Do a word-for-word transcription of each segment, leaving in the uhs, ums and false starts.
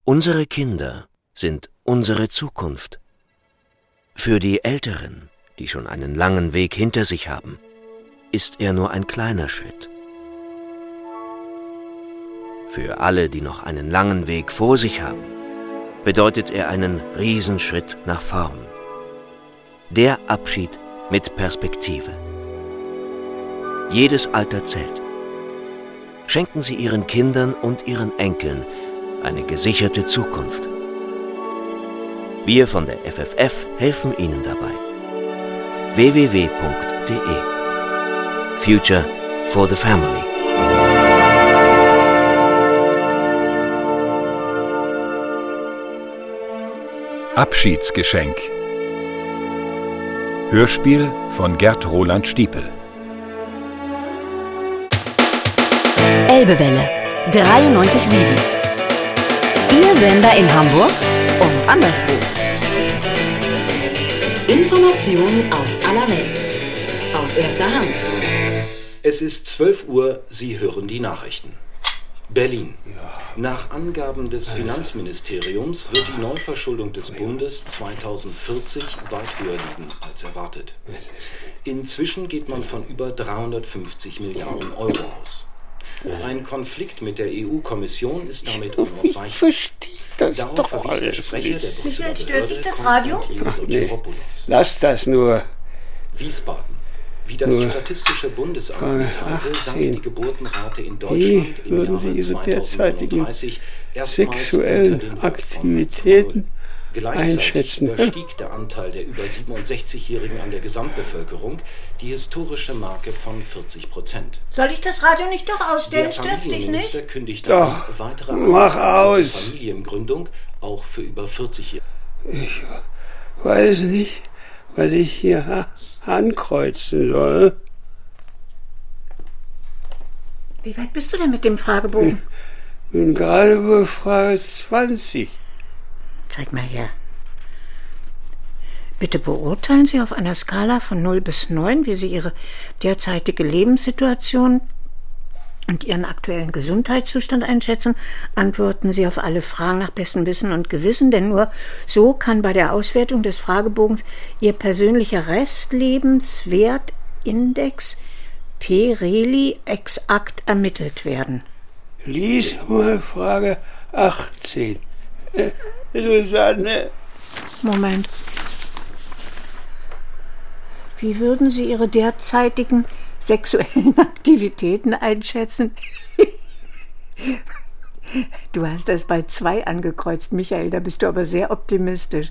Unsere Kinder sind unsere Zukunft. Für die Älteren, die schon einen langen Weg hinter sich haben, ist er nur ein kleiner Schritt. Für alle, die noch einen langen Weg vor sich haben, bedeutet er einen Riesenschritt nach vorn. Der Abschied mit Perspektive. Jedes Alter zählt. Schenken Sie Ihren Kindern und Ihren Enkeln eine gesicherte Zukunft. Wir von der F F F helfen Ihnen dabei. w w w punkt d e Future for the Family. Abschiedsgeschenk. Hörspiel von Gerd Roland Stiepel. Elbewelle dreiundneunzig Komma sieben. Ihr Sender in Hamburg und anderswo. Informationen aus aller Welt. Aus erster Hand. Es ist zwölf Uhr, Sie hören die Nachrichten. Berlin. Nach Angaben des Finanzministeriums wird die Neuverschuldung des Bundes zweitausendvierzig weit höher liegen als erwartet. Inzwischen geht man von über dreihundertfünfzig Milliarden Euro aus. Ein Konflikt mit der E U-Kommission ist damit unausweichlich. Ich verstehe das Darauf doch verwies der alles Sprecher nicht. der Brüsseler Michael, stört Behörde, sich das Radio? Konstantinos Nee. Soteropoulos. Lass das nur. Wiesbaden. Wie das Nur Statistische Bundesamt von mitteilte, sank achtzehn. die Geburtenrate in Wie Deutschland im würden Jahre Sie Ihre derzeitigen zweitausendneununddreißig erstmals sexuellen unter den Hochformen Aktivitäten Gleichzeitig einschätzen? überstieg der Anteil der über siebenundsechzigjährigen an der Gesamtbevölkerung die historische Marke von vierzig Prozent. Soll ich das Radio nicht doch ausstellen? Der Stört's dich Familienminister nicht? kündigte Doch, an, weitere mach Anreize aus. zur Familiengründung auch für über vierzig-Jährige. Ich weiß nicht, was ich hier ha- ankreuzen soll. Wie weit bist du denn mit dem Fragebogen? Bin gerade bei Frage zwanzig. Zeig mal her. Bitte beurteilen Sie auf einer Skala von null bis neun, wie Sie Ihre derzeitige Lebenssituation und Ihren aktuellen Gesundheitszustand einschätzen. Antworten Sie auf alle Fragen nach bestem Wissen und Gewissen, denn nur so kann bei der Auswertung des Fragebogens Ihr persönlicher Restlebenswertindex P-Reli exakt ermittelt werden. Lies mal Frage achtzehn. Äh, Susanne. Moment. Wie würden Sie Ihre derzeitigen sexuellen Aktivitäten einschätzen? Du hast das bei zwei angekreuzt, Michael, da bist du aber sehr optimistisch.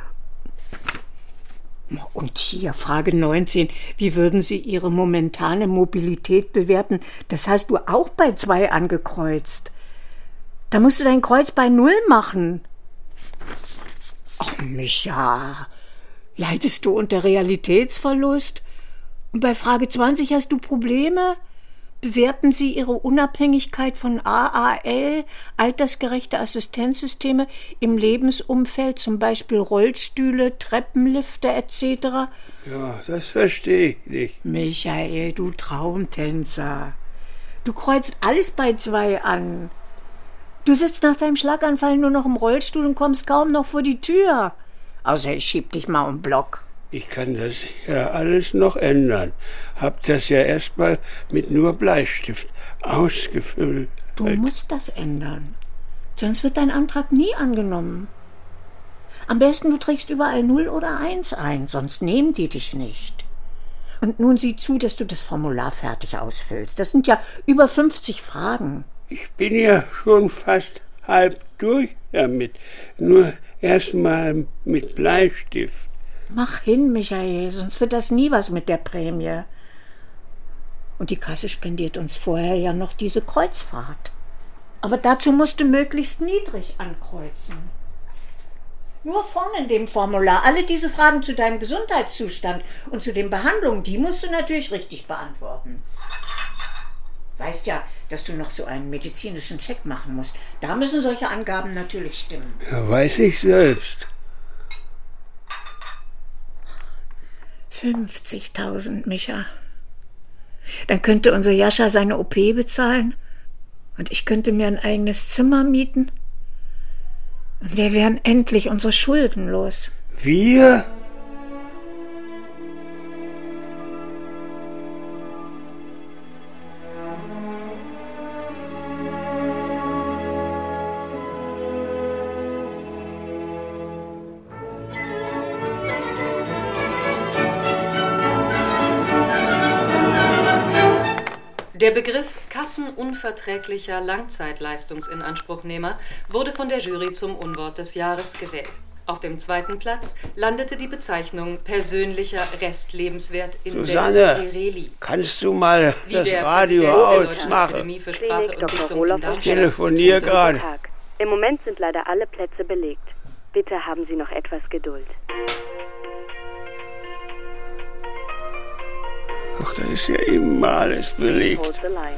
Und hier, Frage neunzehn. Wie würden Sie Ihre momentane Mobilität bewerten? Das hast du auch bei zwei angekreuzt. Da musst du dein Kreuz bei null machen. Ach, Micha, leidest du unter Realitätsverlust? Und bei Frage zwanzig hast du Probleme? Bewerten Sie Ihre Unabhängigkeit von A A L, altersgerechte Assistenzsysteme im Lebensumfeld, zum Beispiel Rollstühle, Treppenlifte et cetera? Ja, das verstehe ich nicht. Michael, du Traumtänzer. Du kreuzt alles bei zwei an. Du sitzt nach deinem Schlaganfall nur noch im Rollstuhl und kommst kaum noch vor die Tür. Außer ich schieb dich mal um Block. Ich kann das ja alles noch ändern. Hab das ja erstmal mit nur Bleistift ausgefüllt. Du musst das ändern. Sonst wird dein Antrag nie angenommen. Am besten du trägst überall null oder eins ein, sonst nehmen die dich nicht. Und nun sieh zu, dass du das Formular fertig ausfüllst. Das sind ja über fünfzig Fragen. Ich bin ja schon fast halb durch damit. Nur erstmal mit Bleistift. Mach hin, Michael, sonst wird das nie was mit der Prämie. Und die Kasse spendiert uns vorher ja noch diese Kreuzfahrt. Aber dazu musst du möglichst niedrig ankreuzen. Nur vorne in dem Formular. Alle diese Fragen zu deinem Gesundheitszustand und zu den Behandlungen, die musst du natürlich richtig beantworten. Weißt ja, dass du noch so einen medizinischen Check machen musst. Da müssen solche Angaben natürlich stimmen. Ja, weiß ich selbst. fünfzigtausend, Micha. Dann könnte unser Jascha seine O P bezahlen und ich könnte mir ein eigenes Zimmer mieten. Und wir wären endlich unsere Schulden los. Wir? Der Begriff kassenunverträglicher Langzeitleistungsinanspruchnehmer wurde von der Jury zum Unwort des Jahres gewählt. Auf dem zweiten Platz landete die Bezeichnung persönlicher Restlebenswert in Susanne, kannst du mal Wie das der Radio Präsident der Deutschen ausmachen? Akademie für Sprache und Dichtung in Darmstadt Ich telefoniere gerade. Tag. Im Moment sind leider alle Plätze belegt. Bitte haben Sie noch etwas Geduld. Ach, da ist ja immer alles belegt. Hold the line.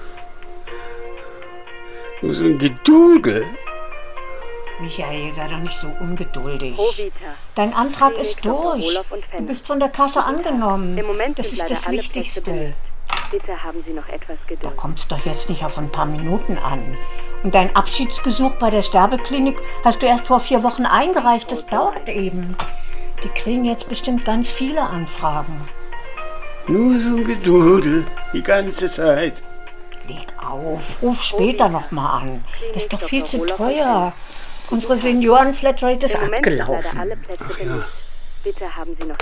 Nur so ein Gedudel. Michael, sei doch nicht so ungeduldig. Pro Vita. Dein Antrag Klinik ist Doktor durch. Olaf und Du Fenner. bist von der Kasse angenommen. Im Moment Das sind ist leider das alle Plätze Wichtigste. belegt. Bitte haben Sie noch etwas Da Geduld. kommt es doch jetzt nicht auf ein paar Minuten an. Und dein Abschiedsgesuch bei der Sterbeklinik hast du erst vor vier Wochen eingereicht. Das dauert eben. Die kriegen jetzt bestimmt ganz viele Anfragen. Nur so ein Gedudel. Die ganze Zeit. Leg auf, ruf später noch mal an. Das ist doch viel zu teuer. Unsere Senioren-Flatrate ist Im Moment sind leider abgelaufen. alle Plätze belegt. Bitte haben Sie noch...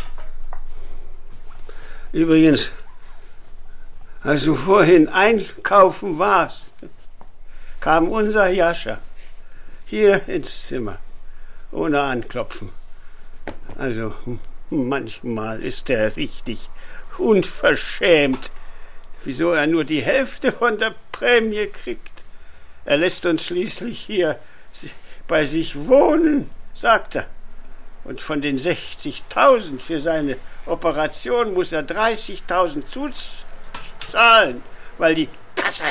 Übrigens, als du vorhin einkaufen warst, kam unser Jascha hier ins Zimmer, ohne anklopfen. Also manchmal ist er richtig unverschämt, wieso er nur die Hälfte von der Prämie kriegt. Er lässt uns schließlich hier bei sich wohnen, sagt er. Und von den sechzigtausend für seine Operation muss er dreißigtausend zuzahlen, weil die Kasse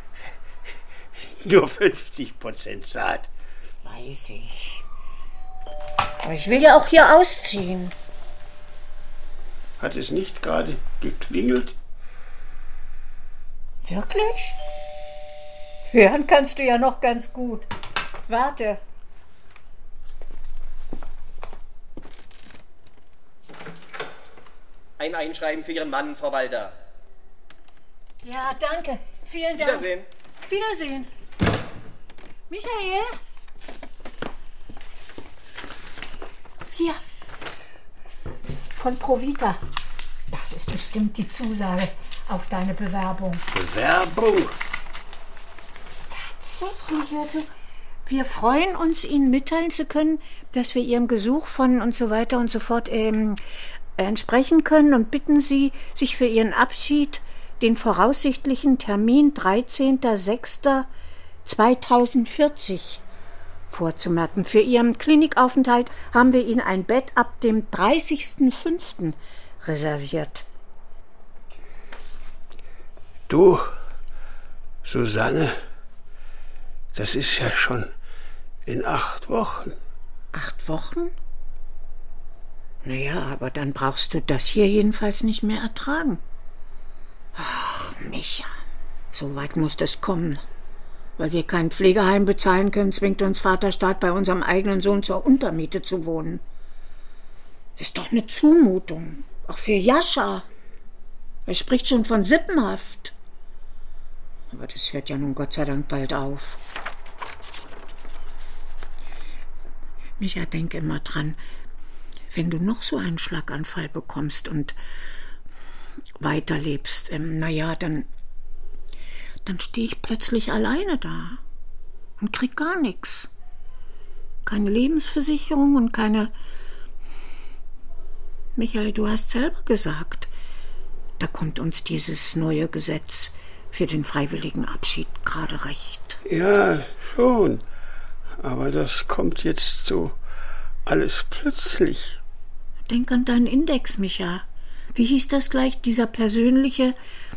nur fünfzig Prozent zahlt. Weiß ich. Aber ich will ja auch hier ausziehen. Hat es nicht gerade geklingelt? Wirklich? Hören kannst du ja noch ganz gut. Warte. Ein Einschreiben für Ihren Mann, Frau Walter. Ja, danke. Vielen Dank. Wiedersehen. Wiedersehen. Michael? Hier. Von Provita. Das ist bestimmt die Zusage auf deine Bewerbung. Bewerbung? Tatsächlich, hör zu. Wir freuen uns, Ihnen mitteilen zu können, dass wir Ihrem Gesuch von und so weiter und so fort ähm, entsprechen können und bitten Sie, sich für Ihren Abschied den voraussichtlichen Termin dreizehnter sechster zweitausendvierzig vorzumerken. Für Ihren Klinikaufenthalt haben wir Ihnen ein Bett ab dem dreißigsten fünften reserviert. Du, Susanne, das ist ja schon in acht Wochen. Acht Wochen? Naja, aber dann brauchst du das hier jedenfalls nicht mehr ertragen. Ach, Micha, so weit muss das kommen. Weil wir kein Pflegeheim bezahlen können, zwingt uns Vaterstaat, bei unserem eigenen Sohn zur Untermiete zu wohnen. Das ist doch eine Zumutung. Auch für Jascha. Er spricht schon von Sippenhaft. Aber das hört ja nun Gott sei Dank bald auf. Micha, denk immer dran, wenn du noch so einen Schlaganfall bekommst und weiterlebst, ähm, naja, dann, dann stehe ich plötzlich alleine da und krieg gar nichts. Keine Lebensversicherung und keine... Michael, du hast selber gesagt, da kommt uns dieses neue Gesetz für den freiwilligen Abschied gerade recht. Ja, schon. Aber das kommt jetzt so alles plötzlich. Denk an deinen Index, Micha. Wie hieß das gleich, dieser persönliche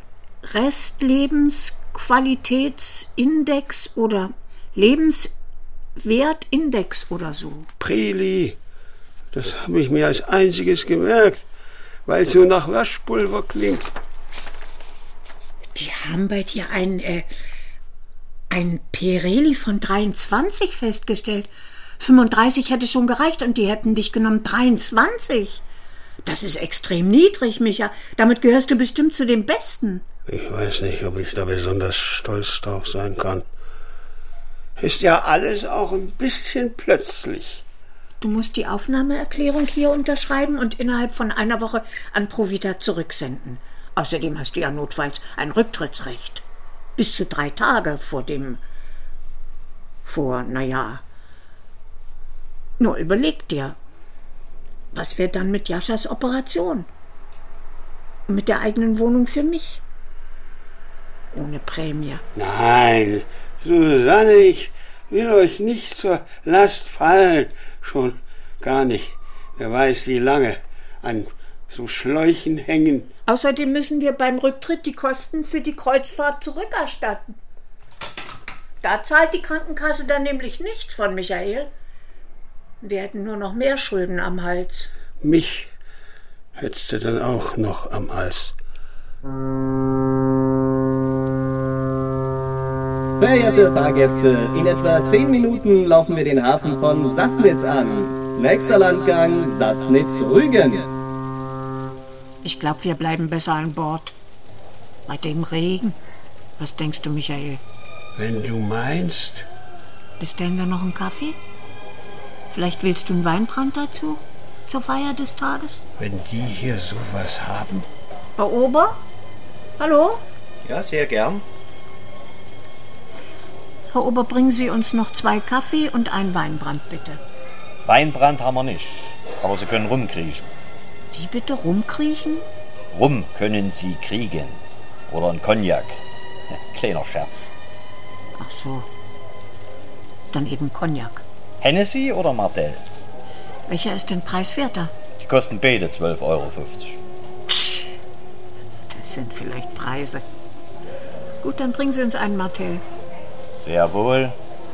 Restlebensqualitätsindex oder Lebenswertindex oder so? Preli, das habe ich mir als einziges gemerkt, weil es so nach Waschpulver klingt. Die haben bei dir ein, äh, ein Pirelli von dreiundzwanzig festgestellt. fünfunddreißig hätte schon gereicht und die hätten dich genommen. dreiundzwanzig? Das ist extrem niedrig, Micha. Damit gehörst du bestimmt zu den Besten. Ich weiß nicht, ob ich da besonders stolz drauf sein kann. Ist ja alles auch ein bisschen plötzlich. Du musst die Aufnahmeerklärung hier unterschreiben und innerhalb von einer Woche an Provita zurücksenden. Außerdem hast du ja notfalls ein Rücktrittsrecht. Bis zu drei Tage vor dem... vor, naja... Nur überleg dir, was wäre dann mit Jaschas Operation? Und mit der eigenen Wohnung für mich? Ohne Prämie. Nein, Susanne, ich will euch nicht zur Last fallen. Schon gar nicht. Wer weiß, wie lange an so Schläuchen hängen. Außerdem müssen wir beim Rücktritt die Kosten für die Kreuzfahrt zurückerstatten. Da zahlt die Krankenkasse dann nämlich nichts von, Michael. Wir hätten nur noch mehr Schulden am Hals. Mich hättest du dann auch noch am Hals. Verehrte Fahrgäste, in etwa zehn Minuten laufen wir den Hafen von Sassnitz an. Nächster Landgang Sassnitz-Rügen. Ich glaube, wir bleiben besser an Bord. Bei dem Regen. Was denkst du, Michael? Wenn du meinst. Bestellen wir noch einen Kaffee? Vielleicht willst du einen Weinbrand dazu? Zur Feier des Tages? Wenn die hier sowas haben. Herr Ober? Hallo? Ja, sehr gern. Herr Ober, bringen Sie uns noch zwei Kaffee und einen Weinbrand, bitte. Weinbrand haben wir nicht, aber Sie können rumkriechen. Wie bitte, rumkriechen? Rum können Sie kriegen. Oder ein Cognac. Kleiner Scherz. Ach so. Dann eben Cognac. Hennessy oder Martell? Welcher ist denn preiswerter? Die kosten beide zwölf Euro fünfzig. Psst. Das sind vielleicht Preise. Gut, dann bringen Sie uns einen Martell. Sehr wohl.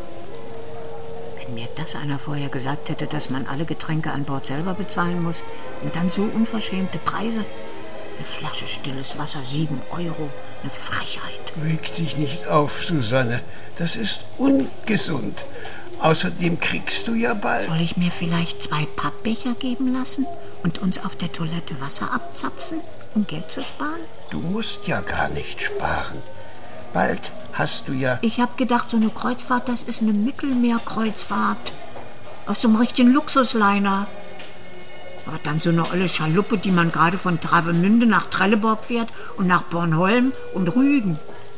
Wenn mir das einer vorher gesagt hätte, dass man alle Getränke an Bord selber bezahlen muss und dann so unverschämte Preise. Eine Flasche stilles Wasser, sieben Euro. Eine Frechheit. Reg dich nicht auf, Susanne. Das ist ungesund. Außerdem kriegst du ja bald... Soll ich mir vielleicht zwei Pappbecher geben lassen und uns auf der Toilette Wasser abzapfen, um Geld zu sparen? Du musst ja gar nicht sparen. Bald hast du ja... Ich hab gedacht, so eine Kreuzfahrt, das ist eine Mittelmeerkreuzfahrt. Auf so einem richtigen Luxusliner. Aber dann so eine olle Schaluppe, die man gerade von Travemünde nach Trelleborg fährt und nach Bornholm und Rügen.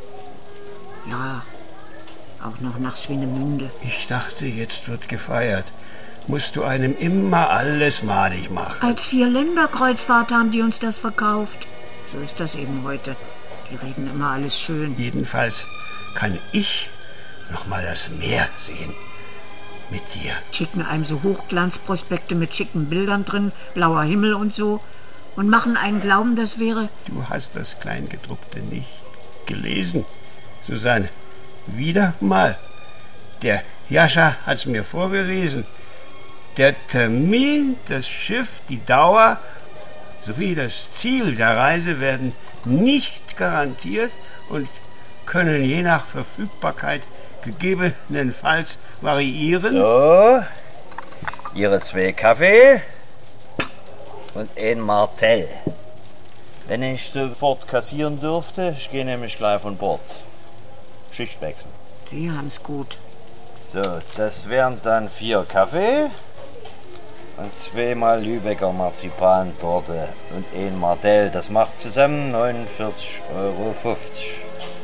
Ja... Auch noch nach Swinemünde. Ich dachte, jetzt wird gefeiert. Musst du einem immer alles madig machen. Als Vier-Länder-Kreuzfahrt haben die uns das verkauft. So ist das eben heute. Die reden immer alles schön. Jedenfalls kann ich noch mal das Meer sehen. Mit dir. Schicken einem so Hochglanzprospekte mit schicken Bildern drin, blauer Himmel und so. Und machen einen glauben, das wäre... Du hast das Kleingedruckte nicht gelesen, Susanne. Wieder mal. Der Jascha hat's mir vorgelesen. Der Termin, das Schiff, die Dauer sowie das Ziel der Reise werden nicht garantiert und können je nach Verfügbarkeit gegebenenfalls variieren. So, Ihre zwei Kaffee und ein Martell. Wenn ich sofort kassieren dürfte, ich gehe nämlich gleich von Bord. Schicht wechseln. Sie haben's gut. So, das wären dann vier Kaffee und zweimal Lübecker Marzipantorte und ein Martell. Das macht zusammen neunundvierzig Euro fünfzig.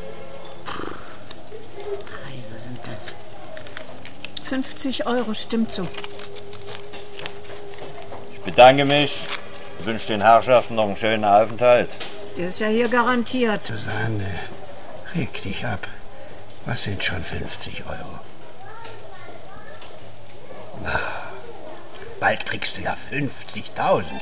Preise sind das. fünfzig Euro, stimmt so. Ich bedanke mich. Ich wünsche den Herrschaften noch einen schönen Aufenthalt. Der ist ja hier garantiert. Susanne, reg dich ab. Was sind schon fünfzig Euro? Na, bald kriegst du ja fünfzigtausend.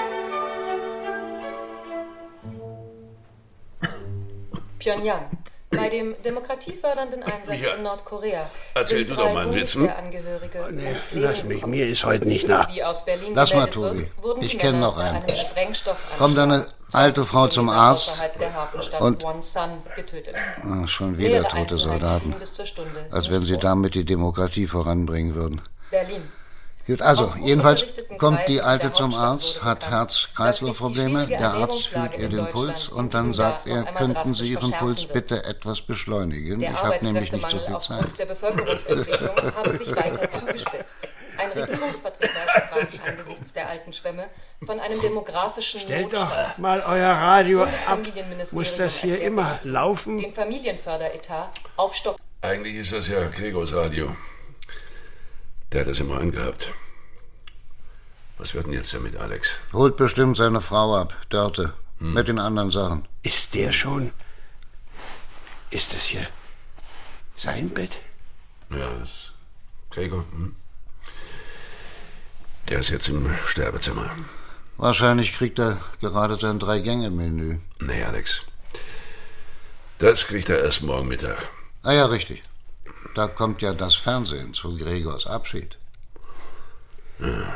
Pyongyang, Bei dem demokratiefördernden Einsatz Ja. in Nordkorea Erzähl sind du doch mal einen drei Witz, hm? Bundeswehrangehörige Nee, ums lass Leben mich, gekommen. mir ist heute nicht nach. Wie aus Berlin Lass mal, gemeldet Tobi. wird, wurden Ich die kenn Männer noch bei einen. einem Sprengstoffanschlag Kommt eine alte Frau zum Arzt außerhalb der Hafenstadt und- Wonsan getötet. Ah, schon wieder Nähere tote Einzelheiten Soldaten. bis zur Stunde. Als wenn sie damit die Demokratie voranbringen würden. Berlin. Gut, also, Aus gut jedenfalls unterrichteten kommt die Kreisen Alte der zum Hauptstadt Arzt, wurde hat bekannt, Herz-Kreislauf-Probleme, dass sich die der Arzt Ernährungslage fühlt ihr in den Puls Deutschland und dann in sagt diesem er, Jahr noch einmal könnten Sie Ihren drastisch Puls verschärfen bitte etwas beschleunigen? Der Ich habe nämlich nicht so viel Arbeitskräftemangel Zeit. aufgrund der Bevölkerungsentwicklung habe sich weiter zugespitzt. Ein Regierungsvertreter sprach angesichts der alten Schwämme von einem demografischen Stellt Notstand. doch mal euer Radio ab. Bundesfamilienministerium Muss das hier erklärte immer dazu, laufen? Den Familienförderetat aufstocken. Eigentlich ist das ja Gregors Radio. Der hat das immer angehabt. Was wird denn jetzt damit, Alex? Holt bestimmt seine Frau ab, Dörte, mit den anderen Sachen. Ist der schon? Ist das hier sein Bett? Ja, das ist Gregor. Hm? Der ist jetzt im Sterbezimmer. Wahrscheinlich kriegt er gerade sein Drei-Gänge-Menü. Nee, Alex. Das kriegt er erst morgen Mittag. Ah ja, richtig. Da kommt ja das Fernsehen zu Gregors Abschied. Ja.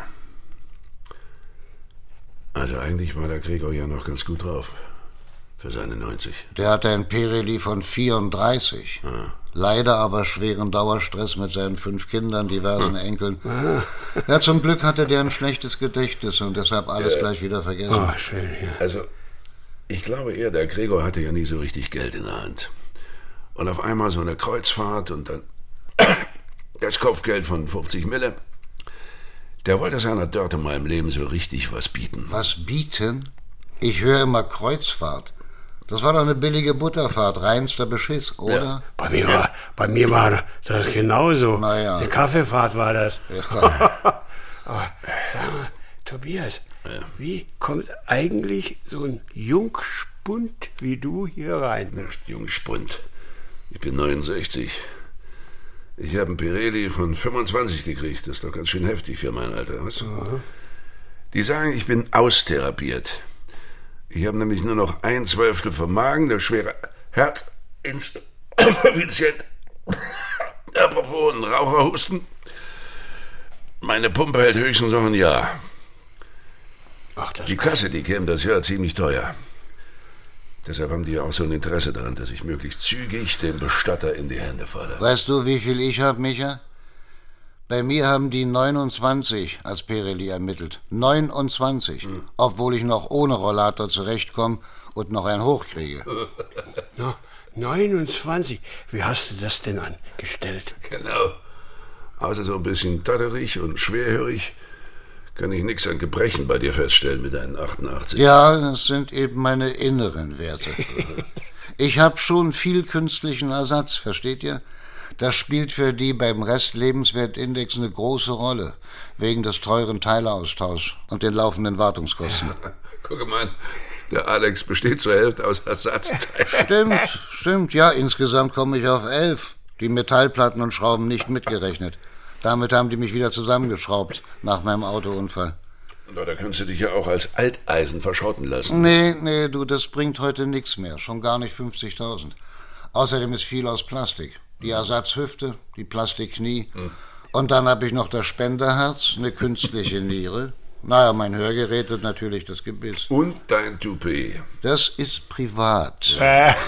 Also eigentlich war der Gregor ja noch ganz gut drauf. Für seine neunzig. Der hatte ein Pereli von vierunddreißig. Ja. Leider aber schweren Dauerstress mit seinen fünf Kindern, diversen Enkeln. Ja, zum Glück hatte der ein schlechtes Gedächtnis und deshalb alles Ja. gleich wieder vergessen. Ah, schön, ja. Also, ich glaube eher, der Gregor hatte ja nie so richtig Geld in der Hand. Und auf einmal so eine Kreuzfahrt und dann das Kopfgeld von fünfzig Mille. Der wollte seiner Dörte mal im Leben so richtig was bieten. Was bieten? Ich höre immer Kreuzfahrt. Das war doch eine billige Butterfahrt, reinster Beschiss, oder? Ja. Bei mir war, bei mir war das genauso. Na ja. Eine Kaffeefahrt war das. Ja. Aber sag mal, Tobias, Ja. wie kommt eigentlich so ein Jungspund wie du hier rein? Nicht Jungspund. Ich bin neunundsechzig. Ich habe einen Pirelli von fünfundzwanzig gekriegt. Das ist doch ganz schön heftig für mein Alter. Was? Die sagen, ich bin austherapiert. Ich habe nämlich nur noch ein Zwölftel vom Magen, der schwere Herzinsuffizienz. Apropos ein Raucherhusten. Meine Pumpe hält höchstens noch ein Jahr. Ach, das Die Kasse, die käme das Jahr ziemlich teuer. Deshalb haben die ja auch so ein Interesse daran, dass ich möglichst zügig den Bestatter in die Hände falle. Weißt du, wie viel ich hab, Micha? Bei mir haben die neunundzwanzig als Pirelli ermittelt. neunundzwanzig. Hm. Obwohl ich noch ohne Rollator zurechtkomme und noch einen hochkriege. no, neunundzwanzig. Wie hast du das denn angestellt? Genau. Außer so ein bisschen tatterig und schwerhörig kann ich nichts an Gebrechen bei dir feststellen mit deinen achtundachtzig. Ja, das sind eben meine inneren Werte. Ich hab schon viel künstlichen Ersatz, versteht ihr? Das spielt für die beim Restlebenswertindex eine große Rolle, wegen des teuren Teileaustauschs und den laufenden Wartungskosten. Guck mal, der Alex besteht zur Hälfte aus Ersatzteilen. Stimmt, stimmt, ja, insgesamt komme ich auf elf. Die Metallplatten und Schrauben nicht mitgerechnet. Damit haben die mich wieder zusammengeschraubt, nach meinem Autounfall. Na, da kannst du dich ja auch als Alteisen verschrotten lassen. Nee, nee, du, das bringt heute nichts mehr, schon gar nicht fünfzigtausend. Außerdem ist viel aus Plastik. Die Ersatzhüfte, die Plastikknie. Hm. Und dann habe ich noch das Spenderherz, eine künstliche Niere. Naja, mein Hörgerät und natürlich das Gebiss. Und dein Toupet. Das ist privat.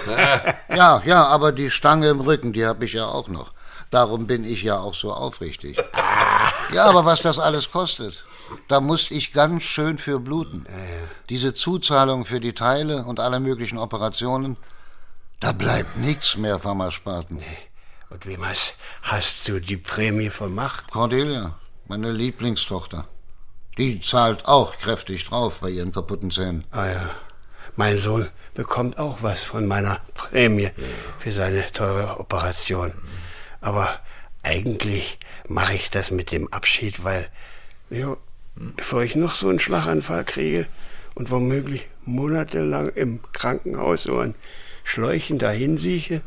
ja, ja, aber die Stange im Rücken, die habe ich ja auch noch. Darum bin ich ja auch so aufrichtig. Ja, aber was das alles kostet, da musste ich ganz schön für bluten. Diese Zuzahlung für die Teile und alle möglichen Operationen, da bleibt nichts mehr vom Ersparten. Und wem hast, hast du die Prämie vermacht? Cordelia, meine Lieblingstochter. Die zahlt auch kräftig drauf bei ihren kaputten Zähnen. Ah ja, mein Sohn bekommt auch was von meiner Prämie für seine teure Operation. Aber eigentlich mache ich das mit dem Abschied, weil, ja, bevor ich noch so einen Schlaganfall kriege und womöglich monatelang im Krankenhaus so an Schläuchen dahin sieche,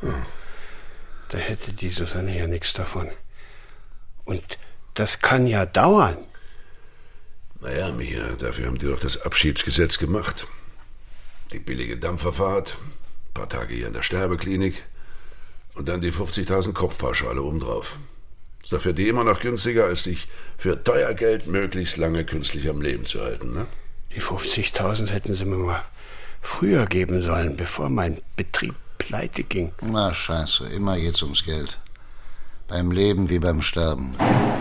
da hätte die Susanne ja nichts davon. Und das kann ja dauern. Naja, Micha, dafür haben die doch das Abschiedsgesetz gemacht. Die billige Dampferfahrt, Ein paar Tage hier in der Sterbeklinik und dann die fünfzigtausend Kopfpauschale obendrauf. Ist doch für die immer noch günstiger, als dich für teuer Geld möglichst lange künstlich am Leben zu halten, ne? Die fünfzigtausend hätten sie mir mal früher geben sollen, bevor mein Betrieb pleite ging. Na, scheiße, immer geht's ums Geld. Beim Leben wie beim Sterben.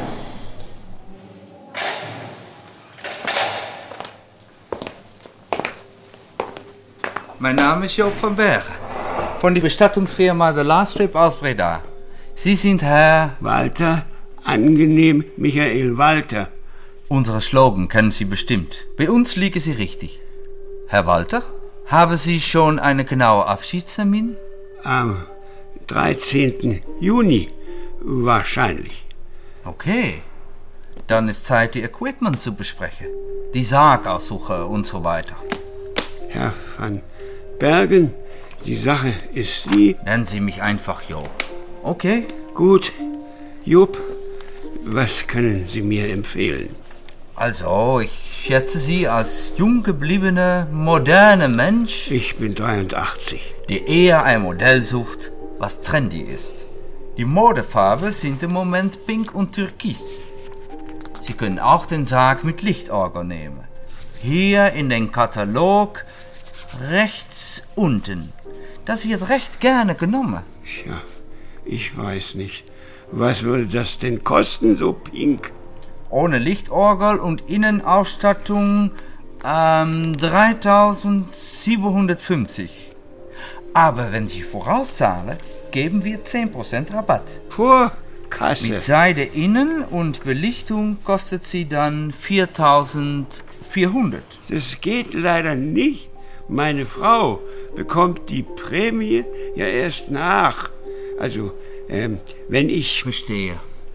Mein Name ist Joop van Bergen, von der Bestattungsfirma The Last Trip aus Breda. Sie sind Herr... Walter, angenehm, Michael Walter. Unsere Slogan kennen Sie bestimmt. Bei uns liegen Sie richtig. Herr Walter, haben Sie schon einen genauen Abschiedstermin? Am dreizehnten Juni wahrscheinlich. Okay, dann ist Zeit, die Equipment zu besprechen. Die Sargaussuche und so weiter. Herr van Bergen, die Sache ist die... Nennen Sie mich einfach Joop. Okay? Gut. Joop, was können Sie mir empfehlen? Also, ich schätze Sie als jung gebliebener, moderner Mensch... Ich bin dreiundachtzig. ...die eher ein Modell sucht, was trendy ist. Die Modefarben sind im Moment pink und türkis. Sie können auch den Sarg mit Lichtorgel nehmen. Hier in den Katalog rechts unten. Das wird recht gerne genommen. Tja, ich weiß nicht. Was würde das denn kosten, so pink? Ohne Lichtorgel und Innenausstattung ähm, dreitausendsiebenhundertfünfzig. Aber wenn Sie vorauszahlen, geben wir zehn Prozent Rabatt. Vor Kasse. Mit Seide innen und Belichtung kostet sie dann viertausendvierhundert. Das geht leider nicht. Meine Frau bekommt die Prämie ja erst nach. Also, ähm, wenn ich... Verstehe.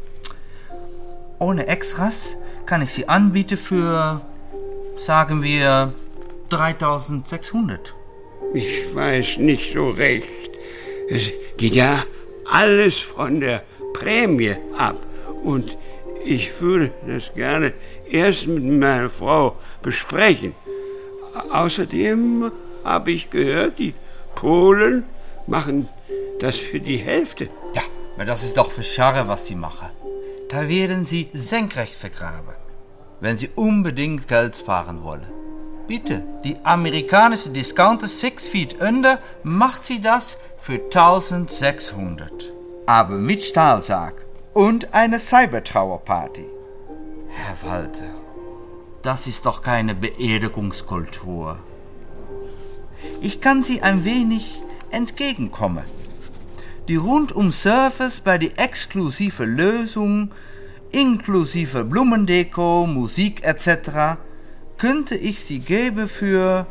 Ohne Extras kann ich sie anbieten für, sagen wir, dreitausendsechshundert. Ich weiß nicht so recht. Es geht ja alles von der Prämie ab. Und ich würde das gerne erst mit meiner Frau besprechen. Außerdem habe ich gehört, die Polen machen das für die Hälfte. Ja, aber das ist doch für Scharre, was die machen. Da werden sie senkrecht vergraben, wenn sie unbedingt Geld sparen wollen. Bitte, die amerikanische Discounter Six Feet Under macht sie das für eintausendsechshundert. Aber mit Stahlsarg und eine Cybertrauerparty. Herr Walter, das ist doch keine Beerdigungskultur. Ich kann Sie ein wenig entgegenkommen. Die Rundum-Service bei der exklusiven Lösung, inklusive Blumendeko, Musik et cetera, könnte ich Sie geben für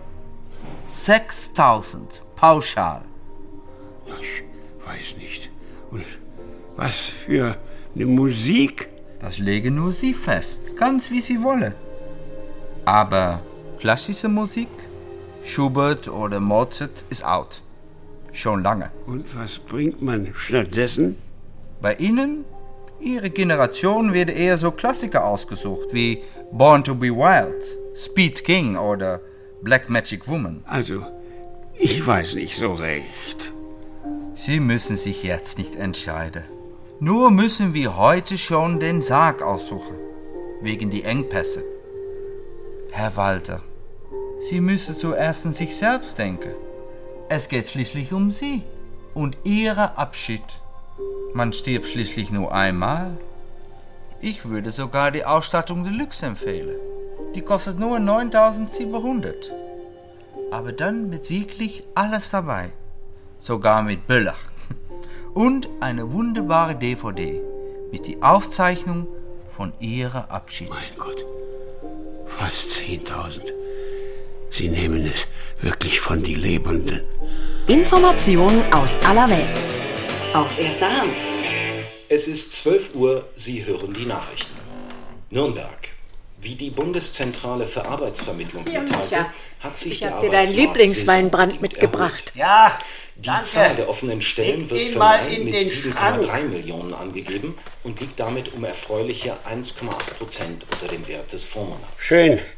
sechstausend pauschal. Ich weiß nicht. Und was für eine Musik? Das legen nur Sie fest, ganz wie Sie wollen. Aber klassische Musik, Schubert oder Mozart, ist out. Schon lange. Und was bringt man stattdessen? Bei Ihnen? Ihre Generation wird eher so Klassiker ausgesucht wie Born to be Wild, Speed King oder Black Magic Woman. Also, ich weiß nicht so recht. Sie müssen sich jetzt nicht entscheiden. Nur müssen wir heute schon den Sarg aussuchen, wegen die Engpässe. Herr Walter, Sie müssen zuerst an sich selbst denken. Es geht schließlich um Sie und Ihren Abschied. Man stirbt schließlich nur einmal. Ich würde sogar die Ausstattung Deluxe empfehlen. Die kostet nur neuntausendsiebenhundert. Aber dann mit wirklich alles dabei. Sogar mit Böller. Und eine wunderbare D V D mit die Aufzeichnung von Ihrem Abschied. Mein Gott, fast zehntausend. Sie nehmen es wirklich von die Lebenden. Informationen aus aller Welt. Aus erster Hand. Es ist zwölf Uhr, Sie hören die Nachrichten. Nürnberg. Wie die Bundeszentrale für Arbeitsvermittlung Hier, mitteilte, Micha, hat sich ich der habe dir deinen Arbeitsmarkt Lieblingsweinbrand mitgebracht. Ja, Die danke. Zahl der offenen Stellen Leg wird den für mal Mai in mit den sieben Komma drei Schrank. Millionen angegeben und liegt damit um erfreuliche eins Komma acht Prozent unter dem Wert des Vormonats. Schön.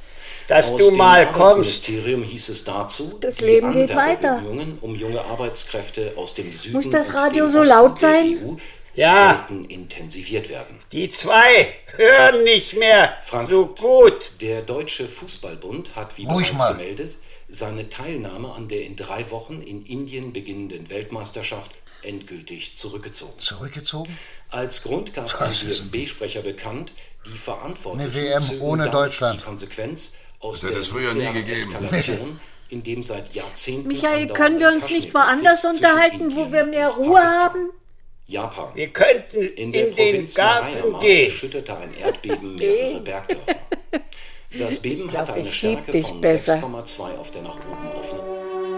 dass Aus du dem mal kommst. Arbeitsministerium hieß es dazu, Das die Leben geht weiter. Anwerbebemühungen um junge Arbeitskräfte aus dem Süden Muss das und Radio dem so Osten laut der sein? E U Ja. sollten intensiviert werden. Die zwei hören nicht mehr Frank, so gut. Der Deutsche Fußballbund hat, wie Ruhig bereits mal. gemeldet, seine Teilnahme an der in drei Wochen in Indien beginnenden Weltmeisterschaft endgültig zurückgezogen. Zurückgezogen? Als Grund gab Das ein ist ein- D F B-Sprecher bekannt, die Verantwortlichen Eine W M zögen ohne damit Deutschland. Die Konsequenz aus Das hätte der es früher nie nuklearen gegeben. Eskalation, in dem seit Jahrzehnten Michael, können wir uns nicht andauernden woanders Konflikt unterhalten, zwischen wo Indien wir mehr und Ruhe Pakistan. haben? Japan. Wir könnten In, in, der den Provinz Garten Myanmar gehen. schüttete ein Erdbeben mehrere Bergdörfer. Das Beben Ich glaub, hatte eine ich schieb Stärke dich von besser. sechs Komma zwei auf der nach oben offenen.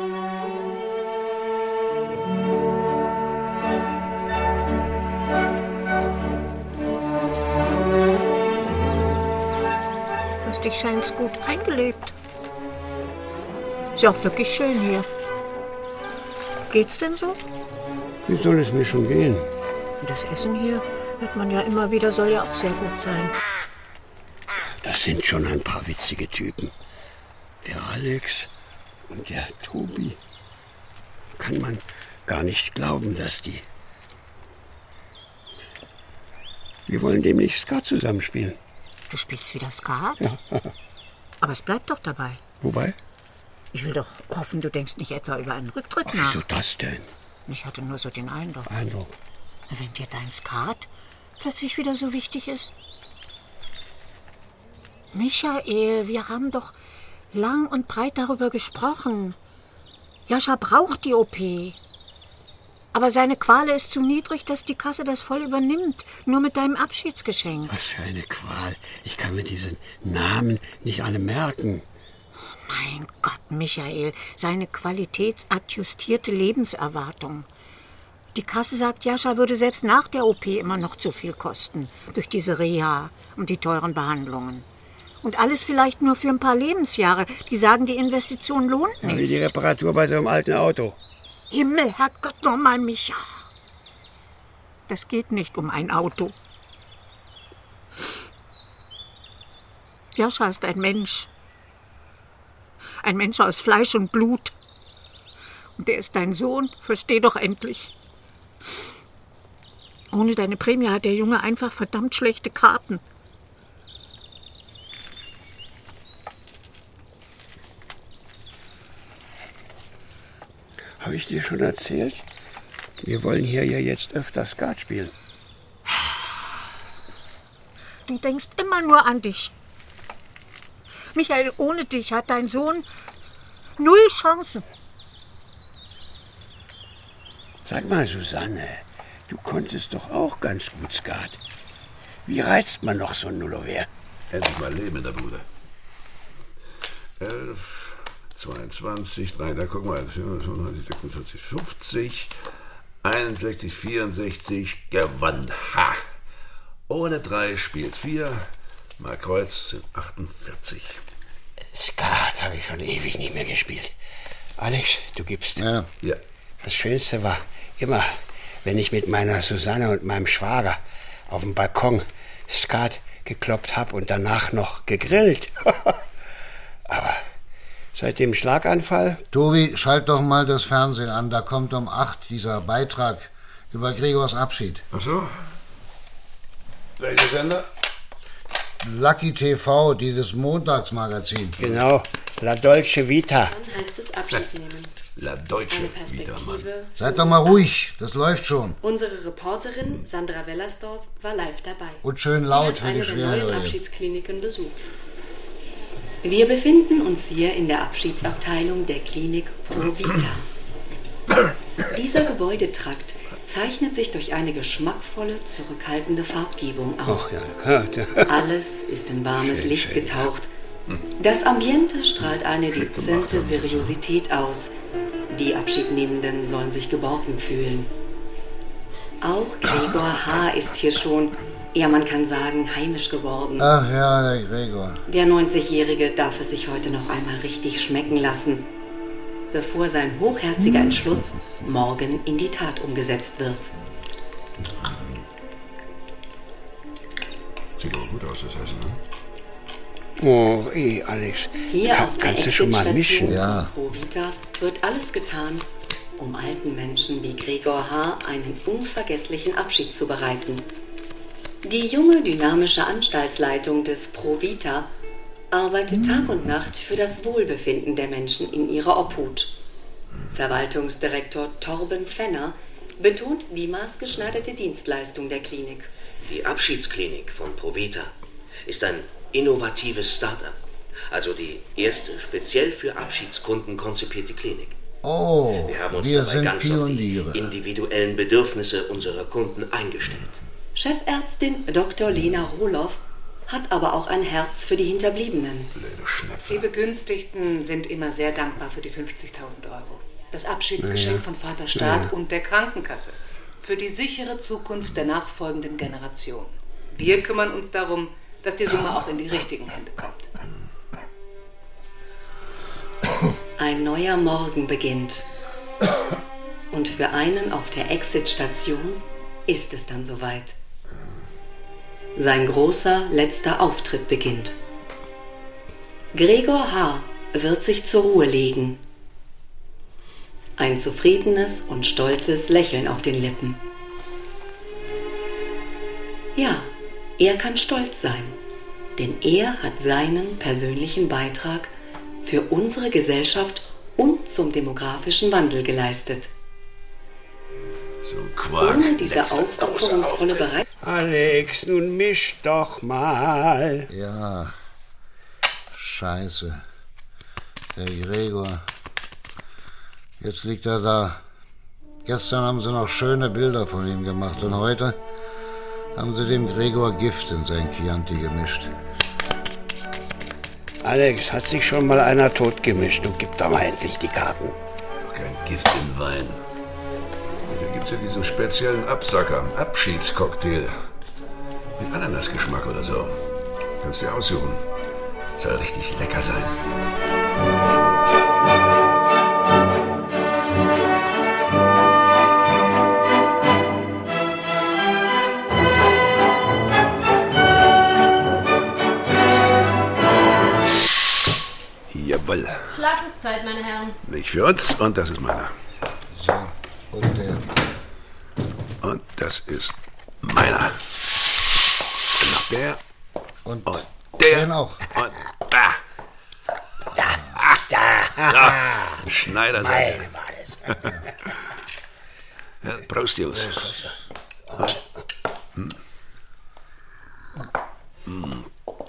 Du hast dich scheinbar gut eingelebt. Ist ja auch wirklich schön hier. Geht's denn so? Wie soll es mir schon gehen? Das Essen hier, hört man ja immer wieder, soll ja auch sehr gut sein. Das sind schon ein paar witzige Typen. Der Alex und der Tobi. Kann man gar nicht glauben, dass die... Wir wollen demnächst Skat zusammenspielen. Du spielst wieder Skat? Ja. Aber es bleibt doch dabei. Wobei? Ich will doch hoffen, du denkst nicht etwa über einen Rücktritt Ach, nach. wieso das denn? Ich hatte nur so den Eindruck. Eindruck. Wenn dir dein Skat plötzlich wieder so wichtig ist. Michael, wir haben doch lang und breit darüber gesprochen. Jascha braucht die O P. Aber seine Qual ist zu niedrig, dass die Kasse das voll übernimmt. Nur mit deinem Abschiedsgeschenk. Was für eine Qual. Ich kann mir diesen Namen nicht alle merken. Mein Gott, Michael, seine qualitätsadjustierte Lebenserwartung. Die Kasse sagt, Jascha würde selbst nach der O P immer noch zu viel kosten. Durch diese Reha und die teuren Behandlungen. Und alles vielleicht nur für ein paar Lebensjahre. Die sagen, die Investition lohnt Ja, nicht. wie die Reparatur bei so einem alten Auto. Himmel, Herrgott, nochmal, Micha. Das geht nicht um ein Auto. Jascha ist ein Mensch. Ein Mensch aus Fleisch und Blut. Und der ist dein Sohn, versteh doch endlich. Ohne deine Prämie hat der Junge einfach verdammt schlechte Karten. Habe ich dir schon erzählt? Wir wollen hier ja jetzt öfter Skat spielen. Du denkst immer nur an dich. Michael, ohne dich hat dein Sohn null Chancen. Sag mal, Susanne, du konntest doch auch ganz gut Skat. Wie reizt man noch so ein Nullover? Endlich mal Leben in der Bude. Elf, zweiundzwanzig, drei, da guck mal, fünfundneunzig, sechsundvierzig, fünfzig, einundsechzig, vierundsechzig, gewonnen. Ha! Ohne drei spielt vier, mal Kreuz sind achtundvierzig. Skat habe ich schon ewig nicht mehr gespielt. Alex, du gibst. Ja. Ja. Das Schönste war immer, wenn ich mit meiner Susanne und meinem Schwager auf dem Balkon Skat gekloppt habe und danach noch gegrillt. Aber seit dem Schlaganfall... Tobi, schalt doch mal das Fernsehen an. Da kommt um acht dieser Beitrag über Gregors Abschied. Ach so? Welcher Sender? Lucky T V, dieses Montagsmagazin. Genau, La Dolce Vita. Dann heißt es Abschied nehmen. La Deutsche Eine Perspektive. Mann. Seid doch mal ruhig, das läuft schon. Unsere Reporterin Sandra Wellersdorf war live dabei. Und schön Sie laut hat für eine die der neuen Schwerhörigen. Abschiedskliniken besucht. Wir befinden uns hier in der Abschiedsabteilung der Klinik Pro Vita. Dieser Gebäudetrakt zeichnet sich durch eine geschmackvolle, zurückhaltende Farbgebung aus. Ach ja, ja. Alles ist in warmes Schön, Licht schön, getaucht. Das Ambiente strahlt eine dezente Seriosität aus. Die Abschiednehmenden sollen sich geborgen fühlen. Auch Gregor H. ist hier schon, ja man kann sagen, heimisch geworden. Ach ja, der Gregor. Der neunzigjährige darf es sich heute noch einmal richtig schmecken lassen, bevor sein hochherziger Entschluss morgen in die Tat umgesetzt wird. Sieht aber gut aus, das Essen, ne? Oh, eh, Alex. Hier Kann, auf der kannst du schon mal mischen? Ja. Provita wird alles getan, um alten Menschen wie Gregor H. einen unvergesslichen Abschied zu bereiten. Die junge, dynamische Anstaltsleitung des Provita arbeitet Tag und Nacht für das Wohlbefinden der Menschen in ihrer Obhut. Verwaltungsdirektor Torben Fenner betont die maßgeschneiderte Dienstleistung der Klinik. Die Abschiedsklinik von Provita ist ein innovatives Start-up. Also die erste speziell für Abschiedskunden konzipierte Klinik. Oh, wir haben uns wir dabei sind ganz Pioniere. auf die individuellen Bedürfnisse unserer Kunden eingestellt. Chefärztin Doktor Lena Rohloff hat aber auch ein Herz für die Hinterbliebenen. Die Begünstigten sind immer sehr dankbar für die fünfzigtausend Euro. Das Abschiedsgeschenk Ja. von Vater Staat Ja. und der Krankenkasse. Für die sichere Zukunft der nachfolgenden Generation. Wir kümmern uns darum, dass die Summe auch in die richtigen Hände kommt. Ein neuer Morgen beginnt. Und für einen auf der Exit-Station ist es dann soweit. Sein großer letzter Auftritt beginnt. Gregor H. wird sich zur Ruhe legen. Ein zufriedenes und stolzes Lächeln auf den Lippen. Ja, er kann stolz sein, denn er hat seinen persönlichen Beitrag für unsere Gesellschaft und zum demografischen Wandel geleistet. So ein Quark. Ohne diese Letzter aufopferungsvolle Bereitschaft. Alex, nun misch doch mal. Ja, scheiße. Der Gregor. Jetzt liegt er da. Gestern haben sie noch schöne Bilder von ihm gemacht und heute haben sie dem Gregor Gift in sein Chianti gemischt. Alex, hat sich schon mal einer totgemischt und gib doch mal endlich die Karten. Kein Gift im Wein. Da gibt's ja diesen speziellen Absacker, Abschiedscocktail. Mit Ananasgeschmack oder so. Kannst dir aussuchen. Soll richtig lecker sein. Jawohl. Schlafenszeit, meine Herren. Nicht für uns und das ist meiner. So, und der. Und das ist meiner. Und noch der. Und, und der. Den auch. Und da. Da. Da. So, Schneiderseite. Ja, Prost, Jungs. Hm. Hm.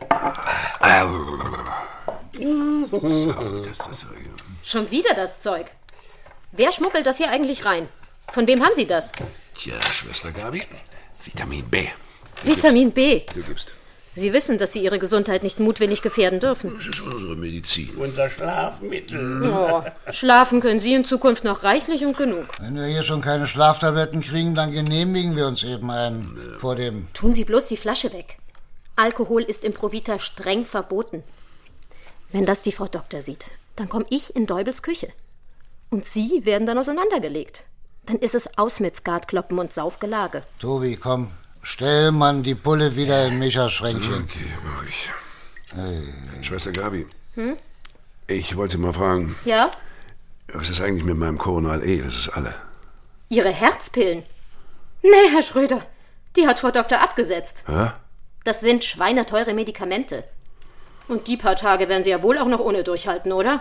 So, das ist so. Schon wieder das Zeug. Wer schmuggelt das hier eigentlich rein? Von wem haben Sie das? Tja, Schwester Gabi, Vitamin B. Du Vitamin B. gibst. Du gibst. Sie wissen, dass Sie Ihre Gesundheit nicht mutwillig gefährden dürfen. Das ist unsere Medizin. Unser Schlafmittel. Oh, schlafen können Sie in Zukunft noch reichlich und genug. Wenn wir hier schon keine Schlaftabletten kriegen, dann genehmigen wir uns eben einen vor dem... Tun Sie bloß die Flasche weg. Alkohol ist im Provita streng verboten. Wenn das die Frau Doktor sieht, dann komme ich in Deubels Küche. Und Sie werden dann auseinandergelegt. Dann ist es aus mit Skatkloppen und Saufgelage. Tobi, komm, stell man die Pulle wieder in Michas Schränkchen. Okay, mach ich. Hey. Schwester Gabi, Hm? ich wollte mal fragen, Ja? was ist eigentlich mit meinem Coronal E? Das ist alle. Ihre Herzpillen? Nee, Herr Schröder, die hat Frau Doktor abgesetzt. Hä? Das sind schweineteure Medikamente. Und die paar Tage werden Sie ja wohl auch noch ohne durchhalten, oder?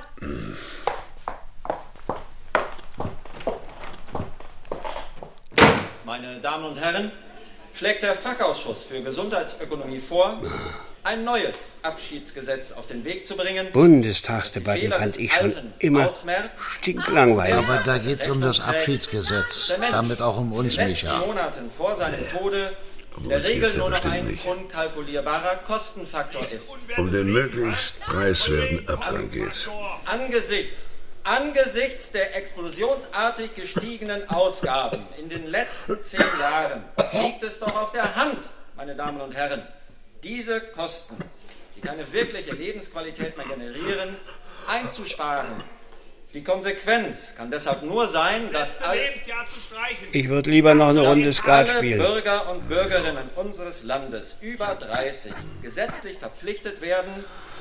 Meine Damen und Herren, schlägt der Fachausschuss für Gesundheitsökonomie vor, ein neues Abschiedsgesetz auf den Weg zu bringen. Bundestagsdebatten fand ich schon immer stinklangweilig. Aber da geht's um das Abschiedsgesetz. Damit auch um uns, in den letzten Micha. Monaten vor seinem Tode in der Regel nur noch ein unkalkulierbarer Kostenfaktor ist. Um den möglichst preiswerten Abgang geht's. Angesichts, angesichts der explosionsartig gestiegenen Ausgaben in den letzten zehn Jahren liegt es doch auf der Hand, meine Damen und Herren, diese Kosten, die keine wirkliche Lebensqualität mehr generieren, einzusparen. Die Konsequenz kann deshalb nur sein, dass alle, Ich würde lieber noch eine Runde dass Skat alle spielen. Bürger und Bürgerinnen unseres Landes über dreißig gesetzlich verpflichtet werden,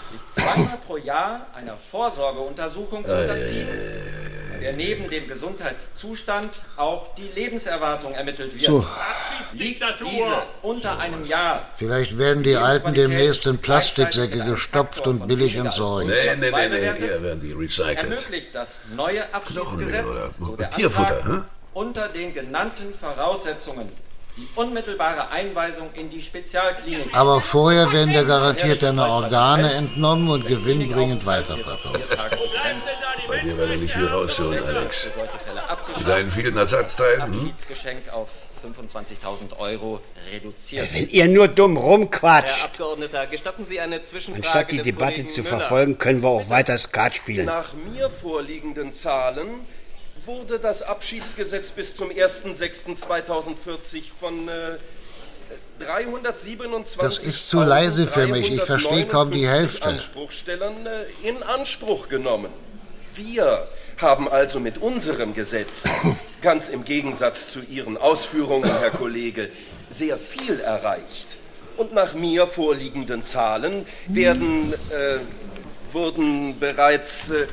sich zweimal pro Jahr einer Vorsorgeuntersuchung zu unterziehen, bei der neben dem Gesundheitszustand auch die Lebenserwartung ermittelt wird. So. Liegt diese unter einem Jahr. Vielleicht werden die Alten demnächst in Plastiksäcke gestopft und billig entsorgt. Nee, nee, nee, nee, hier werden die recycelt. Ermöglicht das neue Abschiedsgesetz so der Tierfutter, Antrag, hä? unter den genannten Voraussetzungen die unmittelbare Einweisung in die Spezialklinik. Aber vorher werden dir garantiert deine Organe entnommen und gewinnbringend weiterverkauft. Bei dir werde ich nicht viel rausholen, Alex. Mit deinen vielen Ersatzteilen. Hm? Abschiedsgeschenk auf fünfundzwanzigtausend Euro reduziert. Wenn ihr nur dumm rumquatscht. Herr Abgeordneter, gestatten Sie eine Zwischenfrage? Anstatt die Debatte zu verfolgen, können wir auch weiter Skat spielen. Nach mir vorliegenden Zahlen wurde das Abschiedsgesetz bis zum ersten sechsten zweitausendvierzig von äh, dreihundertsiebenundzwanzig Das ist zu leise für mich, ich verstehe kaum die Hälfte. Anspruchstellern äh, in Anspruch genommen. Wir haben also mit unserem Gesetz, ganz im Gegensatz zu Ihren Ausführungen, Herr Kollege, sehr viel erreicht. Und nach mir vorliegenden Zahlen werden, äh, wurden bereits äh,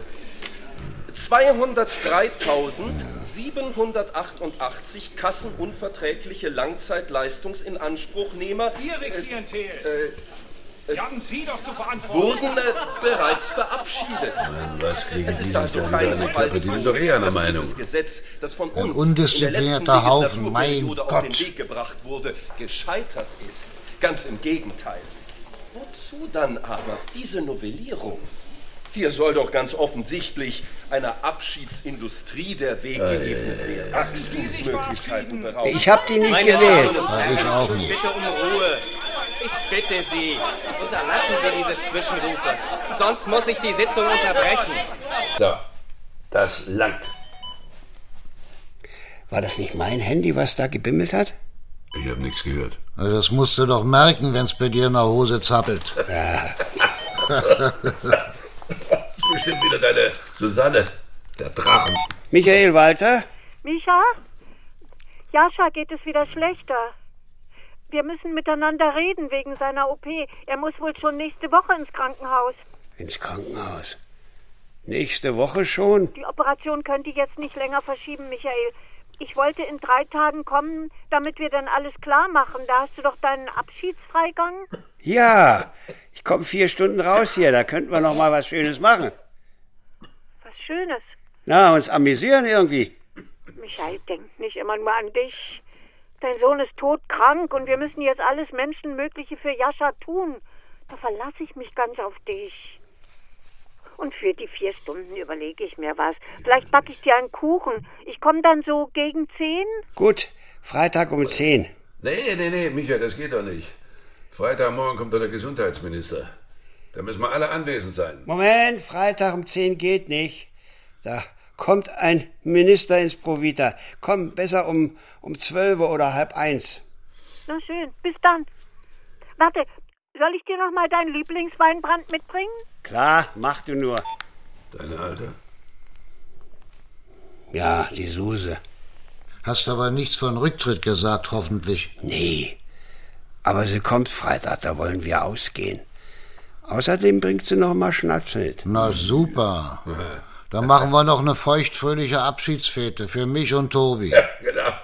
zweihundertdreitausendsiebenhundertachtundachtzig kassenunverträgliche Langzeitleistungsinanspruchnehmer Ihre Klientel. Äh, äh, haben Sie doch zu verantworten. wurden äh, bereits verabschiedet. Mann, was kriegen die sich da wieder an der Klappe? Die sind doch eh einer Meinung. Gesetz, das von Ein uns undisziplinierter Haufen, mein auf Gott. den Weg gebracht wurde, gescheitert ist. Ganz im Gegenteil. Wozu dann aber diese Novellierung? Hier soll doch ganz offensichtlich einer Abschiedsindustrie der Weg geebnet werden. Wachstumsmöglichkeiten beraubt. Ich hab die nicht Meine gewählt. Damen und Ja, ich auch nicht. Bitte um Ruhe. Ich bitte Sie, unterlassen Sie diese Zwischenrufe. Sonst muss ich die Sitzung unterbrechen. So, das langt. War das nicht mein Handy, was da gebimmelt hat? Ich habe nichts gehört. Also das musst du doch merken, wenn's bei dir in der Hose zappelt. Ja. Bestimmt wieder deine Susanne, der Drachen. Michael Walter? Micha? Jascha geht es wieder schlechter. Wir müssen miteinander reden wegen seiner O P. Er muss wohl schon nächste Woche ins Krankenhaus. Ins Krankenhaus. Nächste Woche schon? Die Operation könnte jetzt nicht länger verschieben, Michael. Ich wollte in drei Tagen kommen, damit wir dann alles klar machen. Da hast du doch deinen Abschiedsfreigang. Ja, ich komme vier Stunden raus hier. Da könnten wir noch mal was Schönes machen. Was Schönes. Na, uns amüsieren irgendwie. Michael, denk nicht immer nur an dich. Dein Sohn ist todkrank und wir müssen jetzt alles Menschenmögliche für Jascha tun. Da verlasse ich mich ganz auf dich. Und für die vier Stunden überlege ich mir was. Vielleicht backe ich dir einen Kuchen. Ich komme dann so gegen zehn. Gut, Freitag um zehn. Nee, nee, nee, Micha, das geht doch nicht. Freitagmorgen kommt doch der Gesundheitsminister. Da müssen wir alle anwesend sein. Moment, Freitag um zehn geht nicht. Da kommt ein Minister ins Provita. Komm, besser um, um zwölf oder halb eins. Na schön, bis dann. Warte, soll ich dir noch mal deinen Lieblingsweinbrand mitbringen? Klar, mach du nur. Deine Alte? Ja, die Suse. Hast aber nichts von Rücktritt gesagt, hoffentlich. Nee, aber sie kommt Freitag, da wollen wir ausgehen. Außerdem bringt sie noch mal Schnaps mit. Na super. Dann machen wir noch eine feuchtfröhliche Abschiedsfete für mich und Tobi. Ja, genau.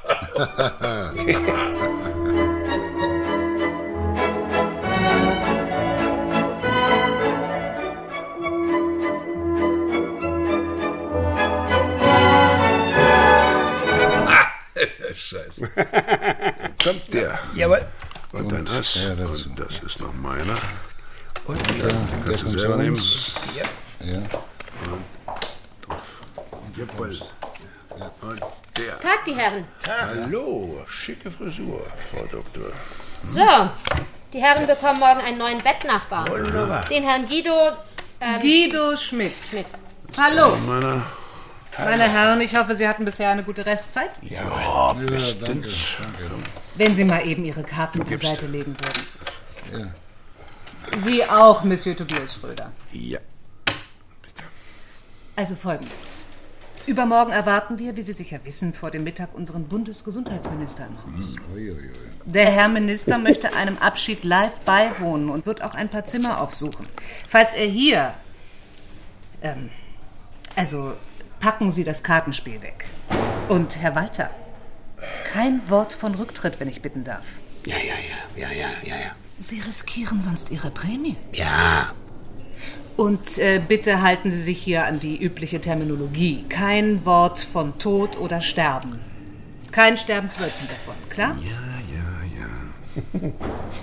Scheiße. Kommt der. Jawohl. Und dann das. Ja, das und das ist noch meiner. Und ja, den kannst du selber nehmen. Ja. Ja. Und drauf. Jawohl. Und der. Tag, die Herren. Tag. Hallo, schicke Frisur, Frau Doktor. So, die Herren bekommen morgen einen neuen Bettnachbarn. Wunderbar. Den Herrn Guido... Ähm, Guido Schmidt. Schmidt. Hallo. Meiner. Meine Herren, ich hoffe, Sie hatten bisher eine gute Restzeit. Ja, ja bestimmt. Danke, danke. Wenn Sie mal eben Ihre Karten beiseite legen würden. Ja. Sie auch, Monsieur Tobias Schröder. Ja. Also Folgendes. Übermorgen erwarten wir, wie Sie sicher wissen, vor dem Mittag unseren Bundesgesundheitsminister im Haus. Der Herr Minister möchte einem Abschied live beiwohnen und wird auch ein paar Zimmer aufsuchen. Falls er hier... Ähm, also, packen Sie das Kartenspiel weg. Und Herr Walter, kein Wort von Rücktritt, wenn ich bitten darf. Ja, ja, ja, ja, ja, ja, ja. Sie riskieren sonst Ihre Prämie. Ja. Und äh, bitte halten Sie sich hier an die übliche Terminologie. Kein Wort von Tod oder Sterben. Kein Sterbenswörtchen davon, klar? Ja, ja, ja.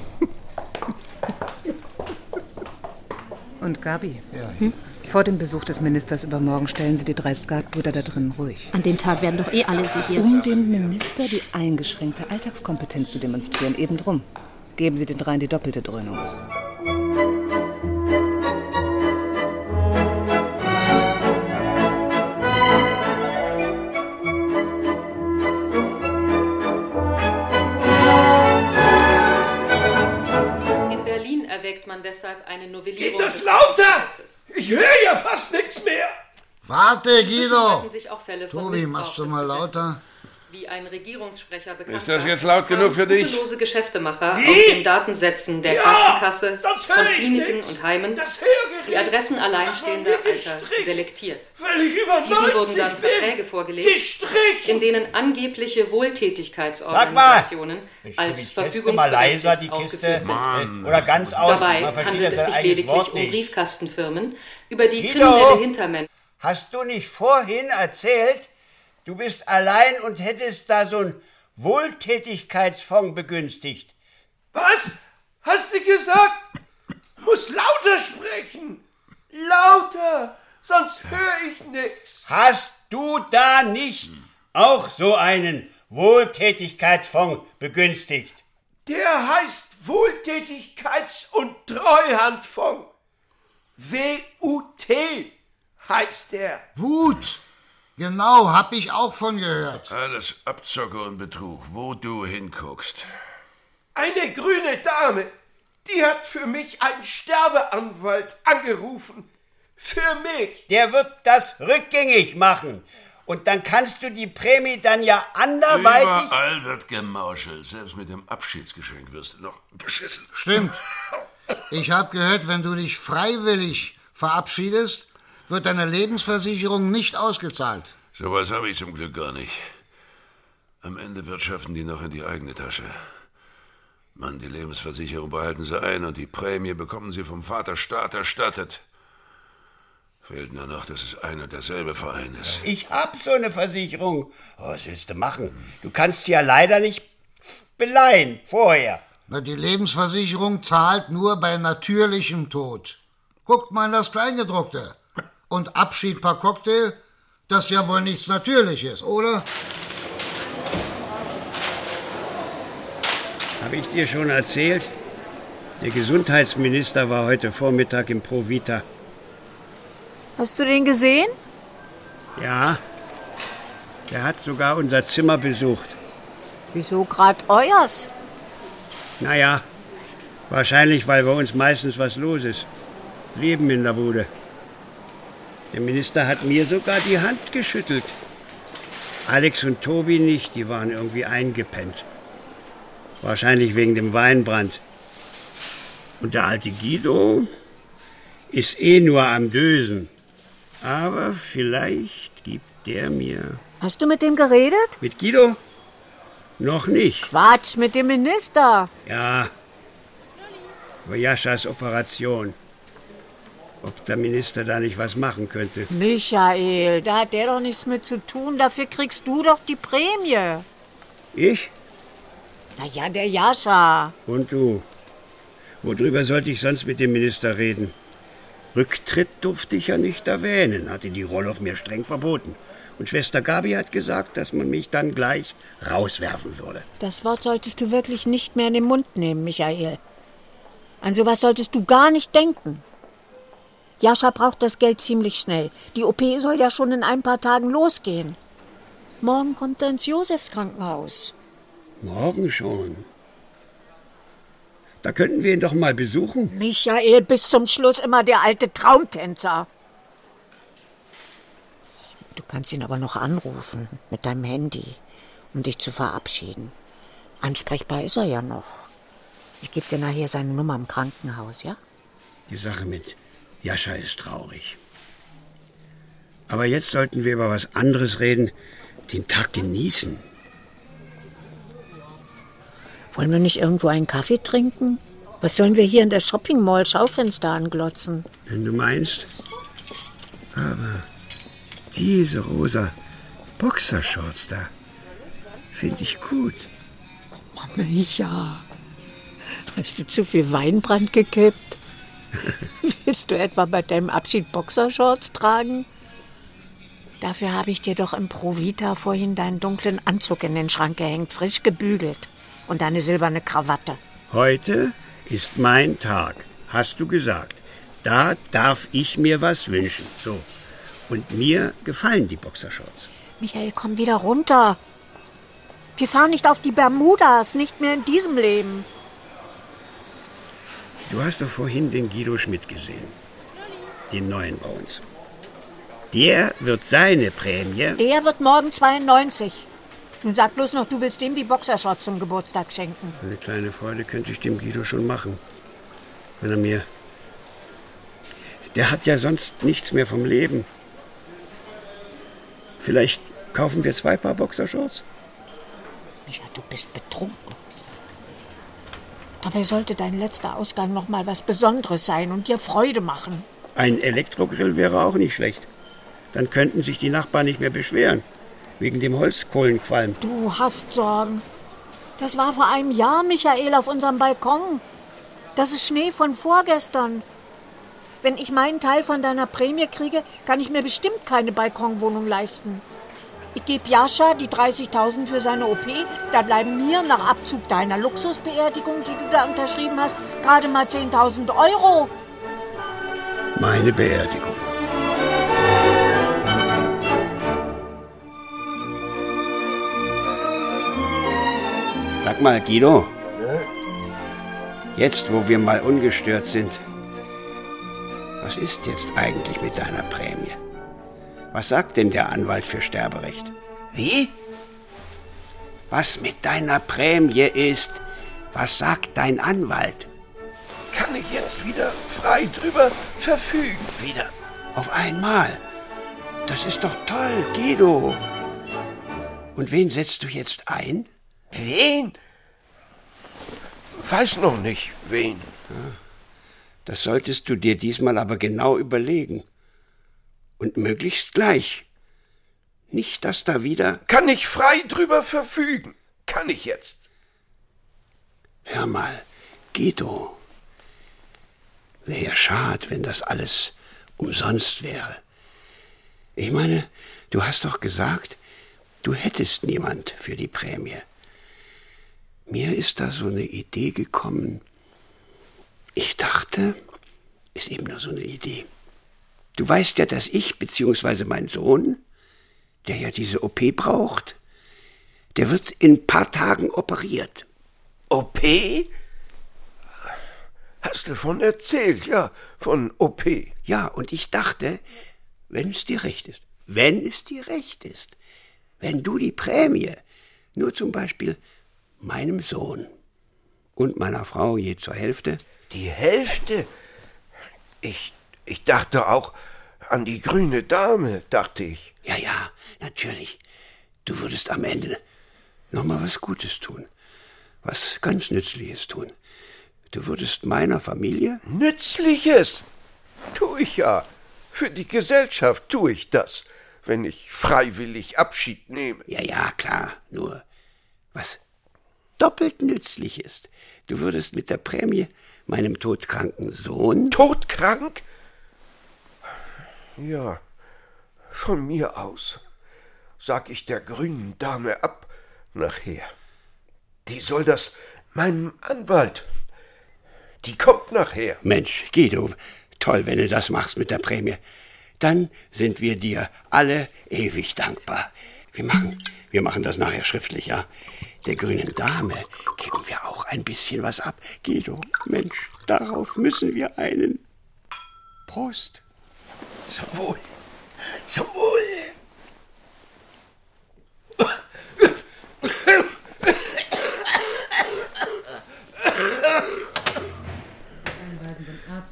Und Gabi? Ja. Hm? Vor dem Besuch des Ministers übermorgen stellen Sie die drei Skatbrüder da drinnen ruhig. An dem Tag werden doch eh alle sediert. Um dem Minister die eingeschränkte Alltagskompetenz zu demonstrieren, eben drum. Geben Sie den dreien die doppelte Dröhnung. In Berlin erwägt man deshalb eine Novellierung. Geht das lauter? Ich höre ja fast nichts mehr. Warte, Guido. Sich auch Fälle von Tobi, Missbrauch machst du mal lauter? Wie ein Regierungssprecher bekannt Ist das jetzt laut genug für dich? Skrupellose Geschäftemacher Wie? aus den Datensätzen der Ja, Krankenkasse, sonst hör von ich Kliniken nix. und Heimen Das Hörgerät die Adressen alleinstehender hat man mir Alter gestrichen. selektiert. Weil ich über Diesen wurden neunzig dann bin. Verträge vorgelegt, Gestrichen. in denen angebliche Sag mal, Wohltätigkeitsorganisationen Mensch, als Tobi, stellst du mal verfügungsberechtigt leiser die Kiste aufgeführt sind. äh, oder ganz aus. Dabei Man versteht handelt das es sein sich eigenes lediglich Wort um nicht. Briefkastenfirmen, über die Guido! kriminelle Hintermänner... Hast du nicht vorhin erzählt, du bist allein und hättest da so einen Wohltätigkeitsfonds begünstigt? Was? Hast du gesagt? Muss lauter sprechen. Lauter. Sonst höre ich nichts. Hast du da nicht auch so einen Wohltätigkeitsfonds begünstigt? Der heißt Wohltätigkeits- und Treuhandfonds. W U T heißt der. Wut. Genau, hab ich auch von gehört. Alles Abzocke und Betrug, wo du hinguckst. Eine grüne Dame, die hat für mich einen Sterbeanwalt angerufen. Für mich. Der wird das rückgängig machen. Und dann kannst du die Prämie dann ja anderweitig... Überall wird gemauschelt. Selbst mit dem Abschiedsgeschenk wirst du noch beschissen. Stimmt. Ich hab gehört, wenn du dich freiwillig verabschiedest, wird deine Lebensversicherung nicht ausgezahlt. Sowas habe ich zum Glück gar nicht. Am Ende wirtschaften die noch in die eigene Tasche. Mann, die Lebensversicherung behalten sie ein und die Prämie bekommen sie vom Vaterstaat erstattet. Fehlt nur noch, dass es ein und derselbe Verein ist. Ich hab so eine Versicherung. Oh, was willst du machen? Du kannst sie ja leider nicht beleihen vorher. Na, die Lebensversicherung zahlt nur bei natürlichem Tod. Guckt mal in das Kleingedruckte. Und Abschied per Cocktail, das ist ja wohl nichts Natürliches, oder? Habe ich dir schon erzählt? Der Gesundheitsminister war heute Vormittag im Provita. Hast du den gesehen? Ja, der hat sogar unser Zimmer besucht. Wieso grad euers? Naja, wahrscheinlich, weil bei uns meistens was los ist. Leben in der Bude. Der Minister hat mir sogar die Hand geschüttelt. Alex und Tobi nicht, die waren irgendwie eingepennt. Wahrscheinlich wegen dem Weinbrand. Und der alte Guido ist eh nur am Dösen. Aber vielleicht gibt der mir... Hast du mit dem geredet? Mit Guido? Noch nicht. Quatsch, mit dem Minister. Ja, über Jaschas Operation. Ob der Minister da nicht was machen könnte. Michael, da hat der doch nichts mit zu tun. Dafür kriegst du doch die Prämie. Ich? Na ja, der Jascha. Und du? Worüber sollte ich sonst mit dem Minister reden? Rücktritt durfte ich ja nicht erwähnen, hatte die Roloff mir streng verboten. Und Schwester Gabi hat gesagt, dass man mich dann gleich rauswerfen würde. Das Wort solltest du wirklich nicht mehr in den Mund nehmen, Michael. An sowas solltest du gar nicht denken. Jascha braucht das Geld ziemlich schnell. Die O P soll ja schon in ein paar Tagen losgehen. Morgen kommt er ins Josefskrankenhaus. Morgen schon? Da könnten wir ihn doch mal besuchen. Michael, bis zum Schluss immer der alte Traumtänzer. Du kannst ihn aber noch anrufen mit deinem Handy, um dich zu verabschieden. Ansprechbar ist er ja noch. Ich gebe dir nachher seine Nummer im Krankenhaus, ja? Die Sache mit Jascha ist traurig. Aber jetzt sollten wir über was anderes reden, den Tag genießen. Wollen wir nicht irgendwo einen Kaffee trinken? Was sollen wir hier in der Shopping Mall Schaufenster anglotzen? Wenn du meinst. Aber diese rosa Boxershorts da finde ich gut. Ja. Hast du zu viel Weinbrand gekippt? Willst du etwa bei deinem Abschied Boxershorts tragen? Dafür habe ich dir doch im Provita vorhin deinen dunklen Anzug in den Schrank gehängt, frisch gebügelt. Und deine silberne Krawatte. Heute ist mein Tag, hast du gesagt. Da darf ich mir was wünschen. So. Und mir gefallen die Boxershorts. Michael, komm wieder runter. Wir fahren nicht auf die Bermudas, nicht mehr in diesem Leben. Du hast doch vorhin den Guido Schmidt gesehen. Den neuen bei uns. Der wird seine Prämie... Der wird morgen zweiundneunzig. Nun sag bloß noch, du willst dem die Boxershorts zum Geburtstag schenken. Eine kleine Freude könnte ich dem Guido schon machen. Wenn er mir... Der hat ja sonst nichts mehr vom Leben. Vielleicht kaufen wir zwei Paar Boxershorts? Micha, du bist betrunken. Dabei sollte dein letzter Ausgang noch mal was Besonderes sein und dir Freude machen. Ein Elektrogrill wäre auch nicht schlecht. Dann könnten sich die Nachbarn nicht mehr beschweren. Wegen dem Holzkohlenqualm. Du hast Sorgen. Das war vor einem Jahr, Michael, auf unserem Balkon. Das ist Schnee von vorgestern. Wenn ich meinen Teil von deiner Prämie kriege, kann ich mir bestimmt keine Balkonwohnung leisten. Ich gebe Jascha die dreißigtausend für seine O P. Da bleiben mir nach Abzug deiner Luxusbeerdigung, die du da unterschrieben hast, gerade mal zehntausend Euro. Meine Beerdigung. Sag mal, Guido. Ne? Jetzt, wo wir mal ungestört sind, was ist jetzt eigentlich mit deiner Prämie? Was sagt denn der Anwalt für Sterberecht? Wie? Was mit deiner Prämie ist, was sagt dein Anwalt? Kann ich jetzt wieder frei drüber verfügen? Wieder? Auf einmal? Das ist doch toll, Guido. Und wen setzt du jetzt ein? Wen? Weiß noch nicht, wen. Das solltest du dir diesmal aber genau überlegen. Und möglichst gleich. Nicht, dass da wieder... Kann ich frei drüber verfügen? Kann ich jetzt? Hör mal, Guido. Wäre ja schade, wenn das alles umsonst wäre. Ich meine, du hast doch gesagt, du hättest niemand für die Prämie. Mir ist da so eine Idee gekommen. Ich dachte, ist eben nur so eine Idee. Du weißt ja, dass ich bzw. mein Sohn, der ja diese O P braucht, der wird in ein paar Tagen operiert. O P? Hast du von erzählt, ja, von O P. Ja, und ich dachte, wenn es dir recht ist, wenn es dir recht ist, wenn du die Prämie nur zum Beispiel meinem Sohn und meiner Frau je zur Hälfte... Die Hälfte? Ich, ich dachte auch an die grüne Dame, dachte ich. Ja, ja, natürlich. Du würdest am Ende noch mal was Gutes tun. Was ganz Nützliches tun. Du würdest meiner Familie... Nützliches? Tu ich ja. Für die Gesellschaft tue ich das, wenn ich freiwillig Abschied nehme. Ja, ja, klar. Nur was doppelt nützlich ist. Du würdest mit der Prämie meinem todkranken Sohn... Todkrank? Ja, von mir aus. Sag ich der grünen Dame ab nachher. Die soll das meinem Anwalt. Die kommt nachher. Mensch, Guido, toll, wenn du das machst mit der Prämie. Dann sind wir dir alle ewig dankbar. Wir machen, wir machen das nachher schriftlich, ja? Der grünen Dame geben wir auch ein bisschen was ab. Guido, Mensch, darauf müssen wir einen. Prost. Zum Wohl. Zum Wohl.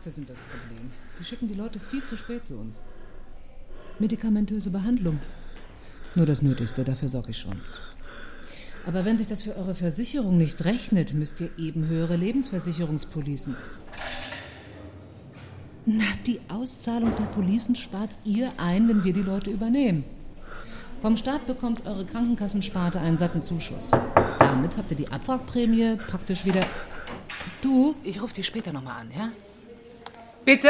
Ärzte sind das Problem. Die schicken die Leute viel zu spät zu uns. Medikamentöse Behandlung. Nur das Nötigste, dafür sorge ich schon. Aber wenn sich das für eure Versicherung nicht rechnet, müsst ihr eben höhere Lebensversicherungspolicen. Na, die Auszahlung der Policen spart ihr ein, wenn wir die Leute übernehmen. Vom Staat bekommt eure Krankenkassensparte einen satten Zuschuss. Damit habt ihr die Abwrackprämie praktisch wieder... Du, ich rufe dich später nochmal an, ja? Bitte?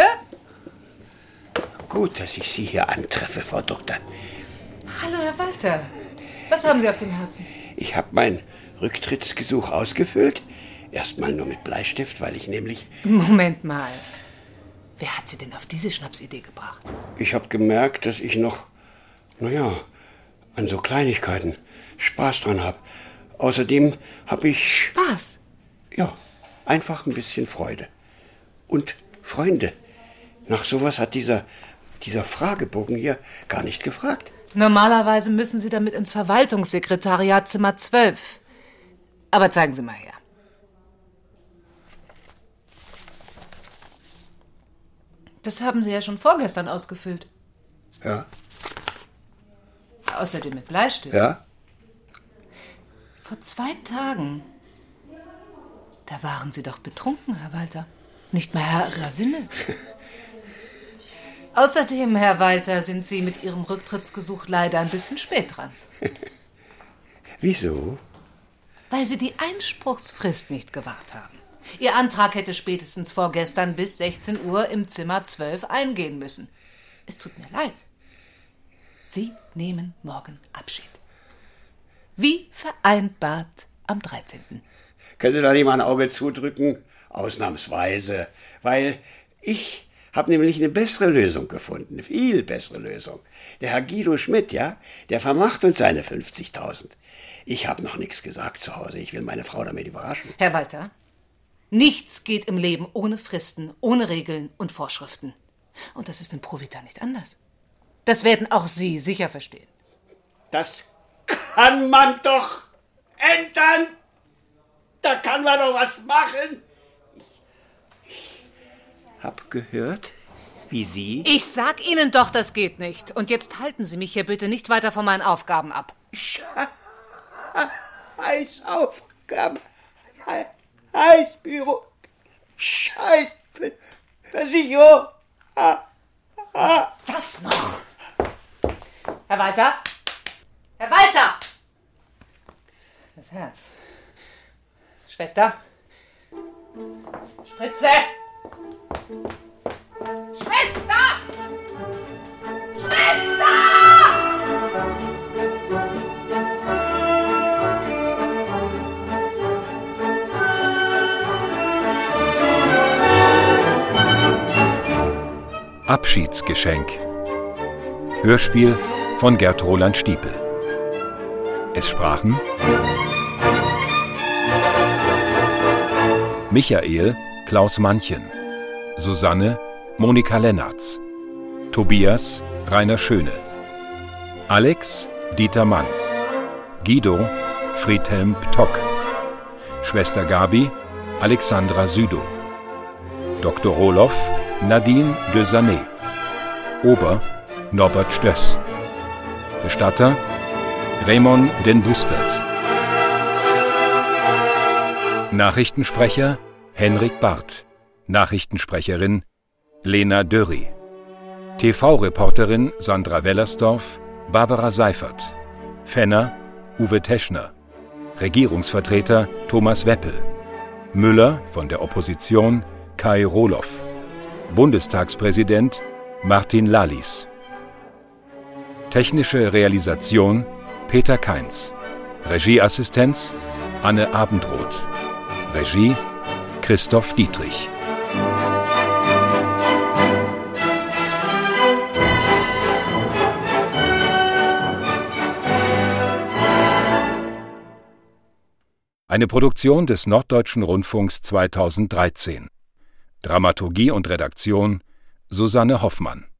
Gut, dass ich Sie hier antreffe, Frau Doktor. Hallo, Herr Walter. Was haben Sie auf dem Herzen? Ich habe mein Rücktrittsgesuch ausgefüllt. Erstmal nur mit Bleistift, weil ich nämlich... Moment mal. Wer hat Sie denn auf diese Schnapsidee gebracht? Ich habe gemerkt, dass ich noch, naja, an so Kleinigkeiten Spaß dran habe. Außerdem habe ich... Spaß? Ja, einfach ein bisschen Freude. Und Freunde. Nach sowas hat dieser, dieser Fragebogen hier gar nicht gefragt. Normalerweise müssen Sie damit ins Verwaltungssekretariat Zimmer zwölf. Aber zeigen Sie mal her. Das haben Sie ja schon vorgestern ausgefüllt. Ja. Außerdem mit Bleistift. Ja. Vor zwei Tagen. Da waren Sie doch betrunken, Herr Walter. Nicht mehr Herr Ihrer Sinne. Außerdem, Herr Walter, sind Sie mit Ihrem Rücktrittsgesuch leider ein bisschen spät dran. Wieso? Weil Sie die Einspruchsfrist nicht gewahrt haben. Ihr Antrag hätte spätestens vorgestern bis sechzehn Uhr im Zimmer zwölf eingehen müssen. Es tut mir leid. Sie nehmen morgen Abschied. Wie vereinbart am dreizehnten Können Sie da nicht mal ein Auge zudrücken? Ausnahmsweise. Weil ich habe nämlich eine bessere Lösung gefunden. Eine viel bessere Lösung. Der Herr Guido Schmidt, ja, der vermacht uns seine fünfzigtausend. Ich habe noch nichts gesagt zu Hause. Ich will meine Frau damit überraschen. Herr Walter, nichts geht im Leben ohne Fristen, ohne Regeln und Vorschriften. Und das ist in Provita nicht anders. Das werden auch Sie sicher verstehen. Das kann man doch ändern. Da kann man doch was machen. Ich hab gehört, wie Sie... Ich sag Ihnen doch, das geht nicht. Und jetzt halten Sie mich hier bitte nicht weiter von meinen Aufgaben ab. Scheiß Aufgaben. Scheiß Büro. Scheiß Versicherung. Das noch. Herr Walter? Herr Walter! Das Herz. Schwester? Spritze! Schwester! Schwester! Abschiedsgeschenk. Hörspiel von Gerd Roland Stiepel. Es sprachen Michael Klaus Manchen, Susanne Monika Lennartz, Tobias Rainer Schöne, Alex Dieter Mann, Guido Friedhelm Ptock, Schwester Gabi Alexandra Südow, Doktor Roloff Nadine de Sanet, Ober Norbert Stöss, Bestatter Raymond den Bustert, Nachrichtensprecher Henrik Barth, Nachrichtensprecherin Lena Dörri, T V-Reporterin Sandra Wellersdorf, Barbara Seifert, Fenner Uwe Teschner, Regierungsvertreter Thomas Weppel, Müller von der Opposition Kai Roloff, Bundestagspräsident Martin Lalis. Technische Realisation Peter Kainz. Regieassistenz Anne Abendroth. Regie Christoph Dietrich. Eine Produktion des Norddeutschen Rundfunks zweitausenddreizehn. Dramaturgie und Redaktion Susanne Hoffmann.